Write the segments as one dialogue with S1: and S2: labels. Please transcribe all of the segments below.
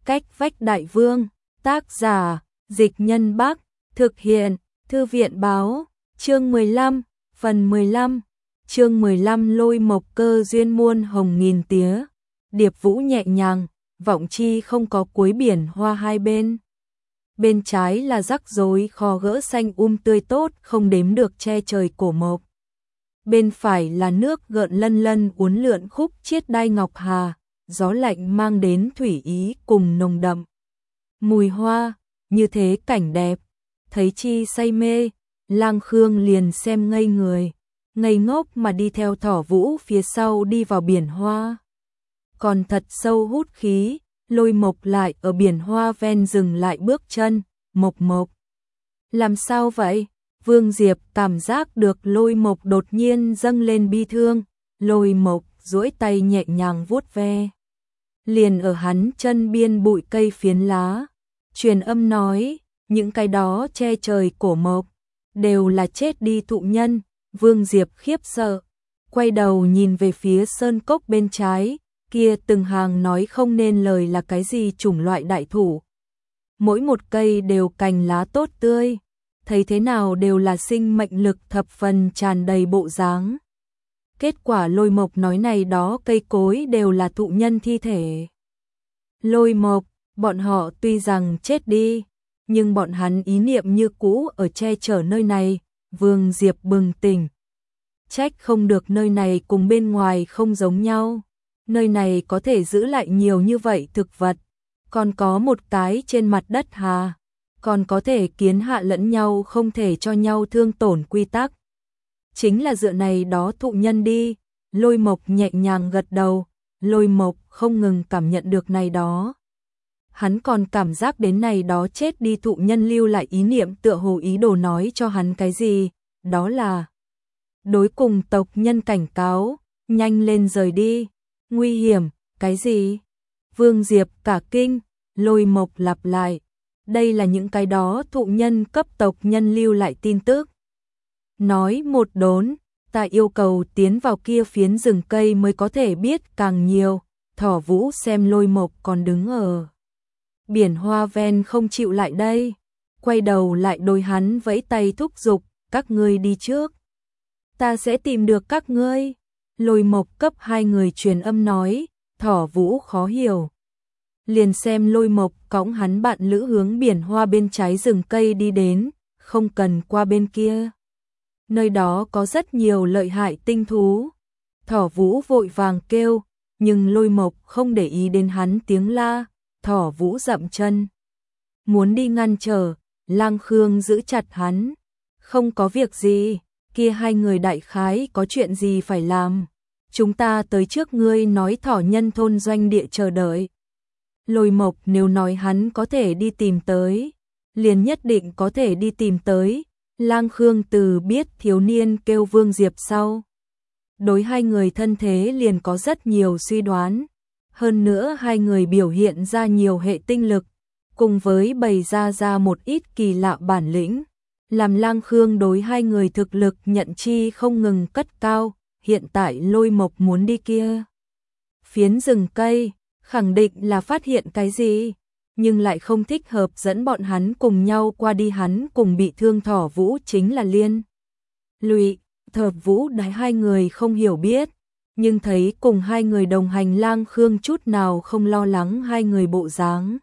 S1: Cách vách đại vương, tác giả, Dịch Nhân Bắc, thực hiện, Thư viện báo, chương 15, phần 15, chương 15 lôi mộc cơ duyên muôn hồng nghìn tía, điệp vũ nhẹ nhàng, vọng chi không có cuối biển hoa hai bên. Bên trái là rắc rối kho gỡ xanh tươi tốt không đếm được che trời cổ mộc. Bên phải là nước gợn lân lân uốn lượn khúc chiết đai ngọc hà, gió lạnh mang đến thủy ý cùng nồng đậm. Mùi hoa, như thế cảnh đẹp, thấy chi say mê, Lang Khương liền xem ngây người, ngây ngốc mà đi theo Thỏ Vũ phía sau đi vào biển hoa. Còn thật sâu hút khí, lôi mộc lại ở biển hoa ven dừng lại bước chân, mộc mộc. Làm sao vậy? Vương Diệp cảm giác được lôi mộc đột nhiên dâng lên bi thương, lôi mộc duỗi tay nhẹ nhàng vuốt ve. Liền ở hắn chân biên bụi cây phiến lá, truyền âm nói, những cái đó che trời cổ mộc, đều là chết đi thụ nhân. Vương Diệp khiếp sợ, quay đầu nhìn về phía sơn cốc bên trái, kia từng hàng nói không nên lời là cái gì chủng loại đại thụ. Mỗi một cây đều cành lá tốt tươi, thấy thế nào đều là sinh mệnh lực thập phần tràn đầy bộ dáng. Kết quả lôi mộc nói này đó cây cối đều là thụ nhân thi thể. Lôi mộc, bọn họ tuy rằng chết đi, nhưng bọn hắn ý niệm như cũ ở che chở nơi này. Vương Diệp bừng tỉnh. Trách không được nơi này cùng bên ngoài không giống nhau. Nơi này có thể giữ lại nhiều như vậy thực vật, còn có một cái trên mặt đất hà, còn có thể kiến hạ lẫn nhau không thể cho nhau thương tổn quy tắc. Chính là dựa này đó thụ nhân đi. Lôi mộc nhẹ nhàng gật đầu, lôi mộc không ngừng cảm nhận được này đó. Hắn còn cảm giác đến này đó chết đi thụ nhân lưu lại ý niệm tựa hồ ý đồ nói cho hắn cái gì, đó là đối cùng tộc nhân cảnh cáo, nhanh lên rời đi. Nguy hiểm, cái gì? Vương Diệp cả kinh, lôi mộc lặp lại. Đây là những cái đó thụ nhân cấp tộc nhân lưu lại tin tức. Nói một đốn, ta yêu cầu tiến vào kia phiến rừng cây mới có thể biết càng nhiều. Thỏ Vũ xem lôi mộc còn đứng ở biển hoa ven không chịu lại đây, quay đầu lại đôi hắn vẫy tay thúc giục, các ngươi đi trước. Ta sẽ tìm được các ngươi. Lôi mộc cấp hai người truyền âm nói, Thỏ Vũ khó hiểu. Liền xem lôi mộc cõng hắn bạn lữ hướng biển hoa bên trái rừng cây đi đến, không cần qua bên kia. Nơi đó có rất nhiều lợi hại tinh thú. Thỏ Vũ vội vàng kêu, nhưng lôi mộc không để ý đến hắn tiếng la. Thỏ Vũ dậm chân, muốn đi ngăn trở, Lang Khương giữ chặt hắn. Không có việc gì, kia hai người đại khái có chuyện gì phải làm. Chúng ta tới trước ngươi nói thỏ nhân thôn doanh địa chờ đợi. Lôi mộc nếu nói hắn có thể đi tìm tới, liền nhất định có thể đi tìm tới. Lang Khương từ biết thiếu niên kêu Vương Diệp sau, đối hai người thân thế liền có rất nhiều suy đoán. Hơn nữa hai người biểu hiện ra nhiều hệ tinh lực, cùng với bày ra một ít kỳ lạ bản lĩnh, làm Lang Khương đối hai người thực lực nhận chi không ngừng cất cao. Hiện tại lôi mộc muốn đi kia phiến rừng cây, khẳng định là phát hiện cái gì, nhưng lại không thích hợp dẫn bọn hắn cùng nhau qua đi. Hắn cùng bị thương Thỏ Vũ chính là liên lụy. Thỏ Vũ đái hai người không hiểu biết, nhưng thấy cùng hai người đồng hành Lang Khương chút nào không lo lắng hai người bộ dáng.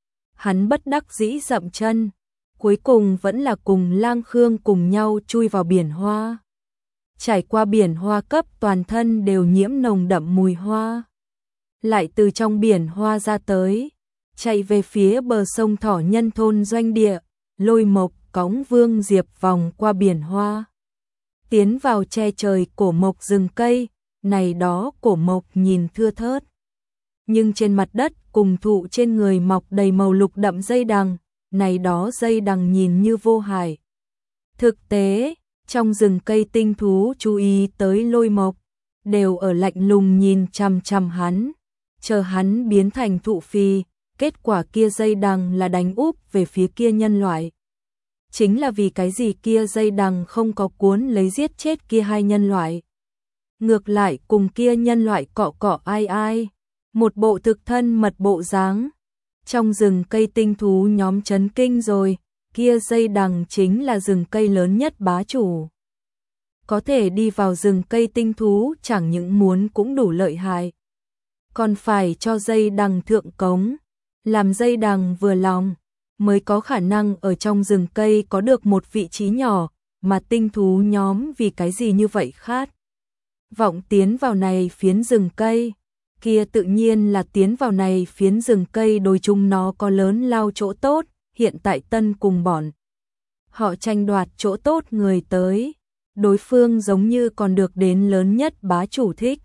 S1: Hắn bất đắc dĩ dậm chân, cuối cùng vẫn là cùng Lang Khương cùng nhau chui vào biển hoa. Trải qua biển hoa cấp toàn thân đều nhiễm nồng đậm mùi hoa. Lại từ trong biển hoa ra tới, chạy về phía bờ sông thỏ nhân thôn doanh địa. Lôi mộc cõng Vương Diệp vòng qua biển hoa, tiến vào che trời cổ mộc rừng cây. Này đó cổ mộc nhìn thưa thớt, nhưng trên mặt đất cùng thụ trên người mọc đầy màu lục đậm dây đằng. Này đó dây đằng nhìn như vô hại. Thực tế, trong rừng cây tinh thú chú ý tới lôi mộc, đều ở lạnh lùng nhìn chằm chằm hắn, chờ hắn biến thành thụ phi. Kết quả kia dây đằng là đánh úp về phía kia nhân loại. Chính là vì cái gì kia dây đằng không có cuốn lấy giết chết kia hai nhân loại, ngược lại cùng kia nhân loại cọ cọ ai ai, một bộ thực thân mật bộ dáng. Trong rừng cây tinh thú nhóm chấn kinh rồi, kia dây đằng chính là rừng cây lớn nhất bá chủ. Có thể đi vào rừng cây tinh thú chẳng những muốn cũng đủ lợi hại. Còn phải cho dây đằng thượng cống, làm dây đằng vừa lòng, mới có khả năng ở trong rừng cây có được một vị trí nhỏ, mà tinh thú nhóm vì cái gì như vậy khát. Vọng tiến vào này phiến rừng cây, kia tự nhiên là tiến vào này phiến rừng cây đối chung nó có lớn lao chỗ tốt, hiện tại Tân cùng bọn. Họ tranh đoạt chỗ tốt người tới, đối phương giống như còn được đến lớn nhất bá chủ thích.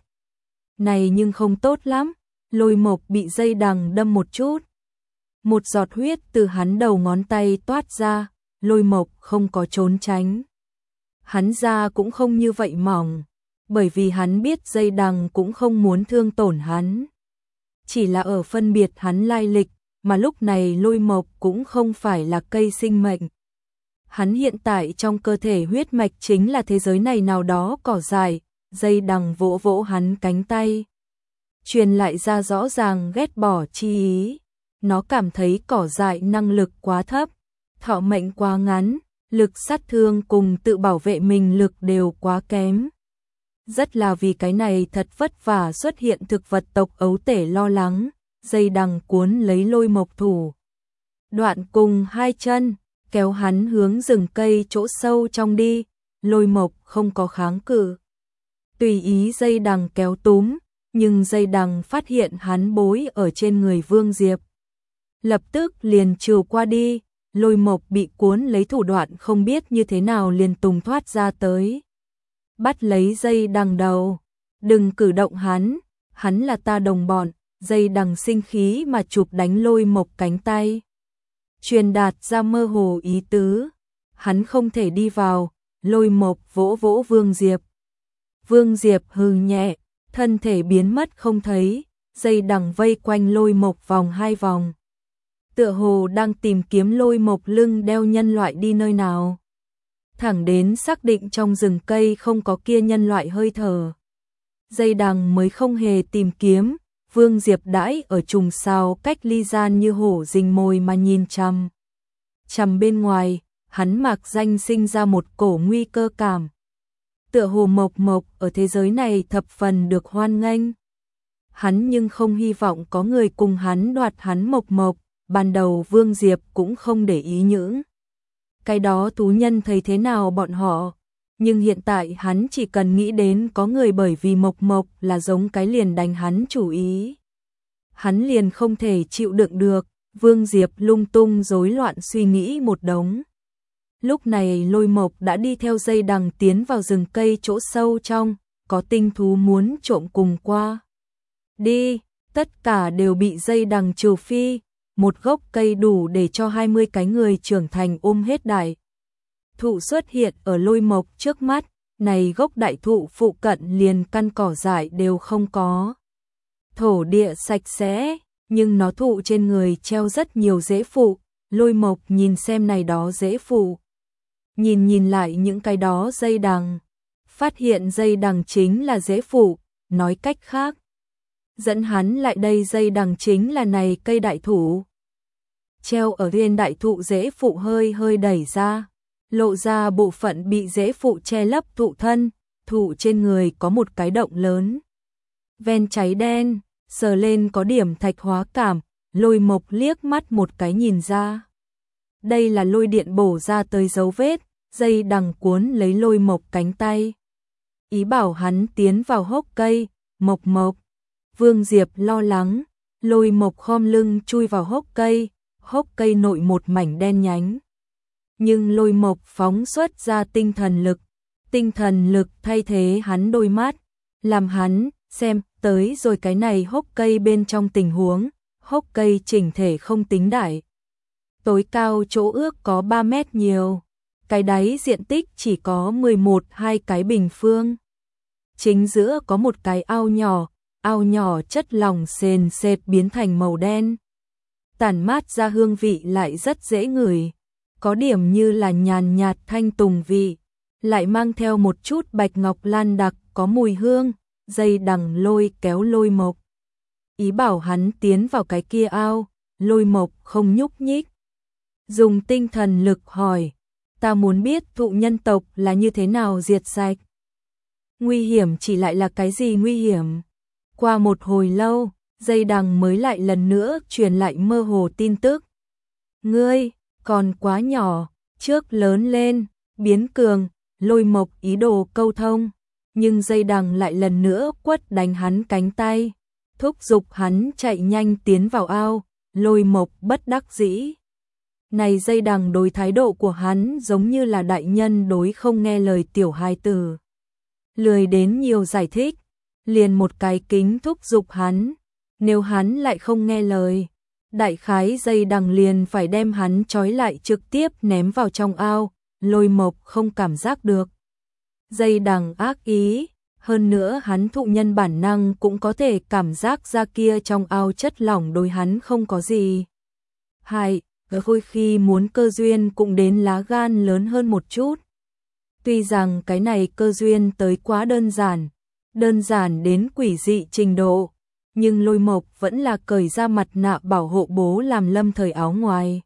S1: Này nhưng không tốt lắm, Lôi Mộc bị dây đằng đâm một chút. Một giọt huyết từ hắn đầu ngón tay toát ra, Lôi Mộc không có trốn tránh. Hắn da cũng không như vậy mỏng, bởi vì hắn biết dây đằng cũng không muốn thương tổn hắn. Chỉ là ở phân biệt hắn lai lịch, mà lúc này Lôi Mộc cũng không phải là cây sinh mệnh. Hắn hiện tại trong cơ thể huyết mạch chính là thế giới này nào đó cỏ dại, dây đằng vỗ vỗ hắn cánh tay. Truyền lại ra rõ ràng ghét bỏ chi ý. Nó cảm thấy cỏ dại năng lực quá thấp, thọ mệnh quá ngắn, lực sát thương cùng tự bảo vệ mình lực đều quá kém. Rất là vì cái này thật vất vả xuất hiện thực vật tộc ấu tể lo lắng, dây đằng cuốn lấy Lôi Mộc thủ. Đoạn cùng hai chân, kéo hắn hướng rừng cây chỗ sâu trong đi, Lôi Mộc không có kháng cự. Tùy ý dây đằng kéo túm, nhưng dây đằng phát hiện hắn bối ở trên người Vương Diệp. Lập tức liền trừ qua đi, Lôi Mộc bị cuốn lấy thủ đoạn không biết như thế nào liền tùng thoát ra tới. Bắt lấy dây đằng đầu, đừng cử động hắn là ta đồng bọn, dây đằng sinh khí mà chụp đánh Lôi Mộc cánh tay. Truyền đạt ra mơ hồ ý tứ, hắn không thể đi vào, Lôi Mộc vỗ vỗ Vương Diệp. Vương Diệp hừ nhẹ, thân thể biến mất không thấy, dây đằng vây quanh Lôi Mộc vòng hai vòng. Tựa hồ đang tìm kiếm Lôi Mộc lưng đeo nhân loại đi nơi nào. Thẳng đến xác định trong rừng cây không có kia nhân loại hơi thở. Dây đằng mới không hề tìm kiếm, Vương Diệp đãi ở trùng sao cách ly gian như hổ rình mồi mà nhìn chằm. Chằm bên ngoài, hắn mạc danh sinh ra một cổ nguy cơ cảm. Tựa hồ Mộc Mộc ở thế giới này thập phần được hoan nghênh. Hắn nhưng không hy vọng có người cùng hắn đoạt hắn Mộc Mộc. Ban đầu Vương Diệp cũng không để ý những cái đó thú nhân thấy thế nào bọn họ, nhưng hiện tại hắn chỉ cần nghĩ đến có người bởi vì Mộc Mộc là giống cái liền đánh hắn chủ ý. Hắn liền không thể chịu đựng được, Vương Diệp lung tung rối loạn suy nghĩ một đống. Lúc này Lôi Mộc đã đi theo dây đằng tiến vào rừng cây chỗ sâu trong, có tinh thú muốn trộm cùng qua. Đi, tất cả đều bị dây đằng trừ phi. Một gốc cây đủ để cho 20 cái người trưởng thành ôm hết đại thụ xuất hiện ở Lôi Mộc trước mắt, này gốc đại thụ phụ cận liền căn cỏ dại đều không có. Thổ địa sạch sẽ, nhưng nó thụ trên người treo rất nhiều rễ phụ, Lôi Mộc nhìn xem này đó rễ phụ. Nhìn lại những cái đó dây đằng, phát hiện dây đằng chính là rễ phụ, nói cách khác. Dẫn hắn lại đây dây đằng chính là này cây đại thụ. Treo ở trên đại thụ rễ phụ hơi hơi đẩy ra, lộ ra bộ phận bị rễ phụ che lấp thụ thân, thụ trên người có một cái động lớn. Ven cháy đen, sờ lên có điểm thạch hóa cảm, Lôi Mộc liếc mắt một cái nhìn ra. Đây là lôi điện bổ ra tới dấu vết, dây đằng cuốn lấy Lôi Mộc cánh tay. Ý bảo hắn tiến vào hốc cây, Mộc Mộc. Vương Diệp lo lắng, Lôi Mộc khom lưng chui vào hốc cây nội một mảnh đen nhánh. Nhưng Lôi Mộc phóng xuất ra tinh thần lực thay thế hắn đôi mắt, làm hắn xem tới rồi cái này hốc cây bên trong tình huống, hốc cây chỉnh thể không tính đại. Tối cao chỗ ước có 3 mét nhiều, cái đáy diện tích chỉ có 11-2 cái bình phương. Chính giữa có một cái ao nhỏ chất lỏng sền sệt biến thành màu đen. Tản mát ra hương vị lại rất dễ ngửi, có điểm như là nhàn nhạt thanh tùng vị, lại mang theo một chút bạch ngọc lan đặc có mùi hương, dây đằng lôi kéo Lôi Mộc. Ý bảo hắn tiến vào cái kia ao, Lôi Mộc không nhúc nhích. Dùng tinh thần lực hỏi, ta muốn biết thụ nhân tộc là như thế nào diệt sạch. Nguy hiểm chỉ lại là cái gì nguy hiểm? Qua một hồi lâu, dây đằng mới lại lần nữa truyền lại mơ hồ tin tức. Ngươi, còn quá nhỏ, trước lớn lên, biến cường. Lôi Mộc ý đồ câu thông, nhưng dây đằng lại lần nữa quất đánh hắn cánh tay, thúc giục hắn chạy nhanh tiến vào ao. Lôi Mộc bất đắc dĩ. Này dây đằng đối thái độ của hắn giống như là đại nhân đối không nghe lời tiểu hài tử. Lười đến nhiều giải thích, liền một cái kính thúc giục hắn, nếu hắn lại không nghe lời, đại khái dây đằng liền phải đem hắn trói lại trực tiếp ném vào trong ao. Lôi Mộc không cảm giác được dây đằng ác ý, hơn nữa hắn thụ nhân bản năng cũng có thể cảm giác ra kia trong ao chất lỏng đối hắn không có gì hại, đôi khi muốn cơ duyên cũng đến lá gan lớn hơn một chút. Tuy rằng cái này cơ duyên tới quá đơn giản đến quỷ dị trình độ, nhưng Lôi Mộc vẫn là cởi ra mặt nạ bảo hộ bố làm lâm thời áo ngoài.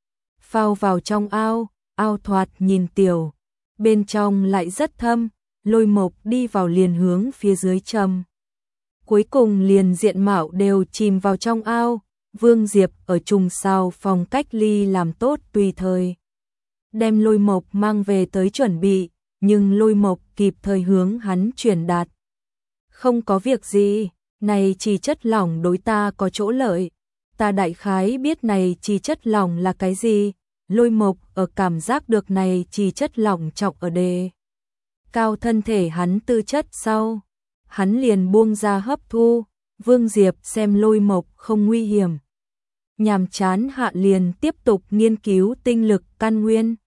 S1: Phao vào trong ao, ao thoạt nhìn tiểu, bên trong lại rất thâm. Lôi Mộc đi vào liền hướng phía dưới châm. Cuối cùng liền diện mạo đều chìm vào trong ao. Vương Diệp ở trùng sao phòng cách ly làm tốt tùy thời, đem Lôi Mộc mang về tới chuẩn bị, nhưng Lôi Mộc kịp thời hướng hắn truyền đạt. Không có việc gì, này chỉ chất lỏng đối ta có chỗ lợi, ta đại khái biết này chỉ chất lỏng là cái gì. Lôi Mộc ở cảm giác được này chỉ chất lỏng trọng ở đề cao thân thể hắn tư chất sau, hắn liền buông ra hấp thu. Vương Diệp xem Lôi Mộc không nguy hiểm, nhàm chán hạ liền tiếp tục nghiên cứu tinh lực căn nguyên.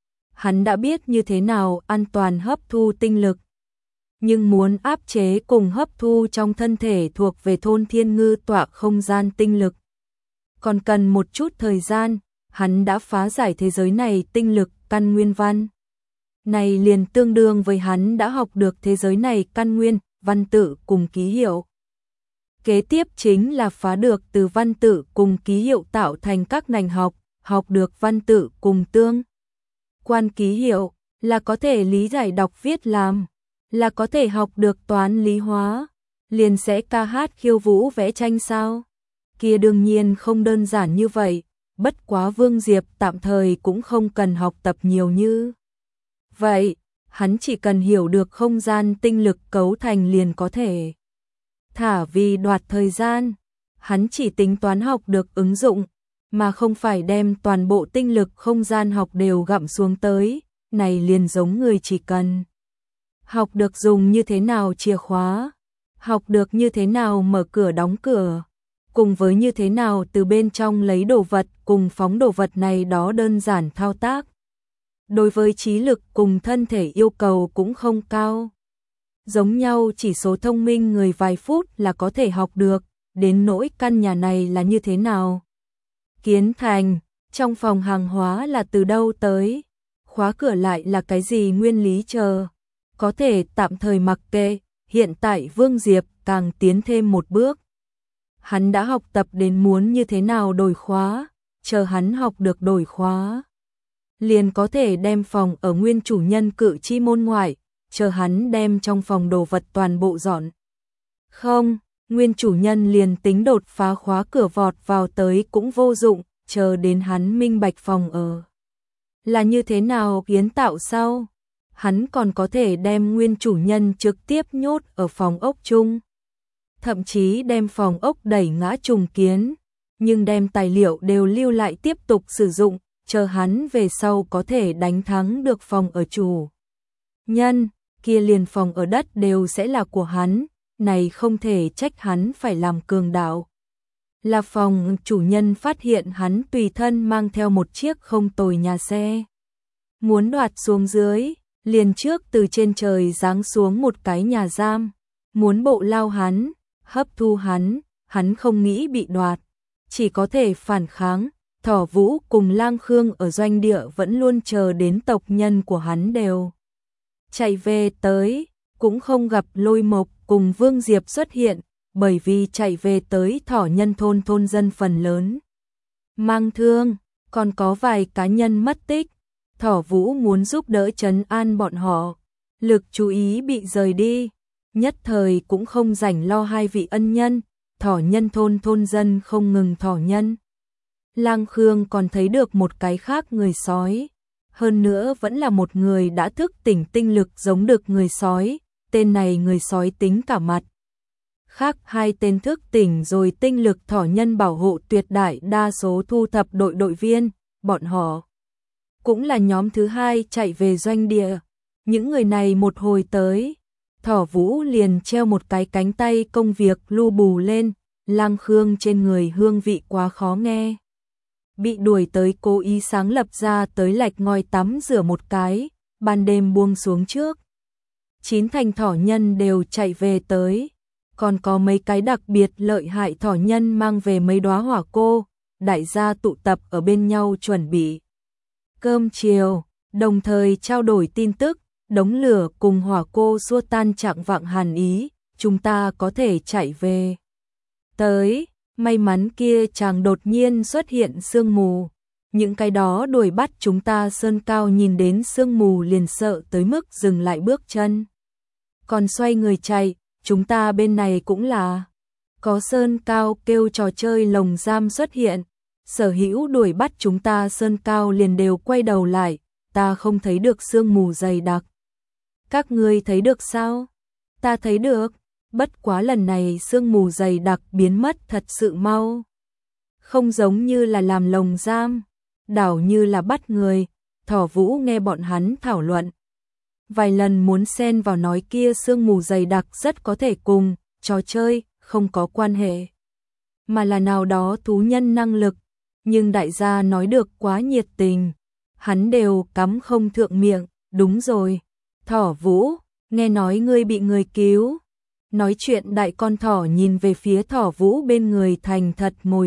S1: Hắn đã biết như thế nào an toàn hấp thu tinh lực, nhưng muốn áp chế cùng hấp thu trong thân thể thuộc về thôn thiên ngư tọa không gian tinh lực, còn cần một chút thời gian. Hắn đã phá giải thế giới này tinh lực căn nguyên văn. Này liền tương đương với hắn đã học được thế giới này căn nguyên, văn tự cùng ký hiệu. Kế tiếp chính là phá được từ văn tự cùng ký hiệu tạo thành các ngành học, học được văn tự cùng tương quan ký hiệu, là có thể lý giải đọc viết làm, là có thể học được toán lý hóa, liền sẽ ca hát khiêu vũ vẽ tranh sao? Kia đương nhiên không đơn giản như vậy. Bất quá Vương Diệp tạm thời cũng không cần học tập nhiều như vậy, hắn chỉ cần hiểu được không gian tinh lực cấu thành liền có thể. Thả vì đoạt thời gian, hắn chỉ tính toán học được ứng dụng, mà không phải đem toàn bộ tinh lực không gian học đều gặm xuống tới. Này liền giống người chỉ cần học được dùng như thế nào chìa khóa, học được như thế nào mở cửa đóng cửa, cùng với như thế nào từ bên trong lấy đồ vật cùng phóng đồ vật này đó đơn giản thao tác. Đối với trí lực cùng thân thể yêu cầu cũng không cao. Giống nhau chỉ số thông minh người vài phút là có thể học được, đến nỗi căn nhà này là như thế nào kiến thành, trong phòng hàng hóa là từ đâu tới, khóa cửa lại là cái gì nguyên lý chờ, có thể tạm thời mặc kệ. Hiện tại Vương Diệp càng tiến thêm một bước. Hắn đã học tập đến muốn như thế nào đổi khóa, chờ hắn học được đổi khóa, liền có thể đem phòng ở nguyên chủ nhân cự chi môn ngoại, chờ hắn đem trong phòng đồ vật toàn bộ dọn. Không, nguyên chủ nhân liền tính đột phá khóa cửa vọt vào tới cũng vô dụng, chờ đến hắn minh bạch phòng ở là như thế nào kiến tạo sau, hắn còn có thể đem nguyên chủ nhân trực tiếp nhốt ở phòng ốc chung. Thậm chí đem phòng ốc đẩy ngã trùng kiến, nhưng đem tài liệu đều lưu lại tiếp tục sử dụng, chờ hắn về sau có thể đánh thắng được phòng ở chủ nhân, kia liền phòng ở đất đều sẽ là của hắn, này không thể trách hắn phải làm cường đạo. Là phòng chủ nhân phát hiện hắn tùy thân mang theo một chiếc không tồi nhà xe, muốn đoạt xuống dưới, liền trước từ trên trời giáng xuống một cái nhà giam, muốn bộ lao hắn, hấp thu hắn, hắn không nghĩ bị đoạt, chỉ có thể phản kháng. Thỏ Vũ cùng Lang Khương ở doanh địa vẫn luôn chờ đến tộc nhân của hắn đều chạy về tới, cũng không gặp Lôi Mộc cùng Vương Diệp xuất hiện, bởi vì chạy về tới Thỏ Nhân thôn dân phần lớn mang thương, còn có vài cá nhân mất tích. Thỏ Vũ muốn giúp đỡ trấn an bọn họ, lực chú ý bị rời đi, nhất thời cũng không rảnh lo hai vị ân nhân, thỏ nhân thôn dân không ngừng thỏ nhân. Lang Khương còn thấy được một cái khác người sói, hơn nữa vẫn là một người đã thức tỉnh tinh lực giống được người sói, tên này người sói tính cả mặt. Khác hai tên thức tỉnh rồi tinh lực thỏ nhân bảo hộ tuyệt đại đa số thu thập đội viên, bọn họ cũng là nhóm thứ hai chạy về doanh địa. Những người này một hồi tới, Thỏ Vũ liền treo một cái cánh tay công việc lu bù lên, Lang Khương trên người hương vị quá khó nghe. Bị đuổi tới cố ý sáng lập ra tới lạch ngòi tắm rửa một cái, ban đêm buông xuống trước. 9 thành thỏ nhân đều chạy về tới, còn có mấy cái đặc biệt lợi hại thỏ nhân mang về mấy đóa hỏa cô, đại gia tụ tập ở bên nhau chuẩn bị cơm chiều, đồng thời trao đổi tin tức, đống lửa cùng hỏa cô xua tan trạng vạng hàn ý, chúng ta có thể chạy về. Tới, may mắn kia chàng đột nhiên xuất hiện sương mù, những cái đó đuổi bắt chúng ta sơn cao nhìn đến sương mù liền sợ tới mức dừng lại bước chân. Còn xoay người chạy, chúng ta bên này cũng là có sơn cao kêu trò chơi lồng giam xuất hiện, sở hữu đuổi bắt chúng ta sơn cao liền đều quay đầu lại, ta không thấy được sương mù dày đặc. Các ngươi thấy được sao? Ta thấy được, bất quá lần này sương mù dày đặc biến mất thật sự mau. Không giống như là làm lồng giam, đảo như là bắt người. Thỏ Vũ nghe bọn hắn thảo luận vài lần muốn xen vào nói kia sương mù dày đặc rất có thể cùng trò chơi không có quan hệ, mà là nào đó thú nhân năng lực, nhưng đại gia nói được quá nhiệt tình, hắn đều cắm không thượng miệng. Đúng rồi, Thỏ Vũ, nghe nói ngươi bị người cứu. Nói chuyện đại con thỏ nhìn về phía Thỏ Vũ bên người thành thật ngồi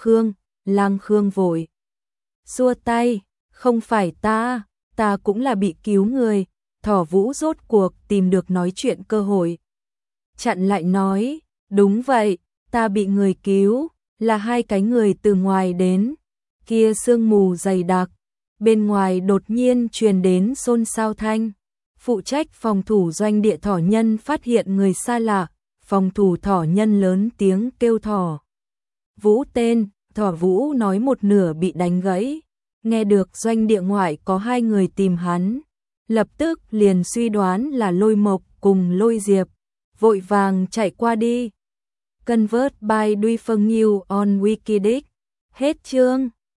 S1: Lang Khương vội xua tay, không phải ta cũng là bị cứu người. Thỏ Vũ rốt cuộc tìm được nói chuyện cơ hội, chặn lại nói, đúng vậy, ta bị người cứu, là hai cái người từ ngoài đến, kia sương mù dày đặc, bên ngoài đột nhiên truyền đến xôn xao thanh. Phụ trách phòng thủ doanh địa thỏ nhân phát hiện người xa lạ, phòng thủ thỏ nhân lớn tiếng kêu Thỏ Vũ tên, Thỏ Vũ nói một nửa bị đánh gãy, nghe được doanh địa ngoại có hai người tìm hắn, lập tức liền suy đoán là Lôi Mộc cùng Lôi Diệp, vội vàng chạy qua đi. Convert by Duy Phương New on Wikidic. Hết chương.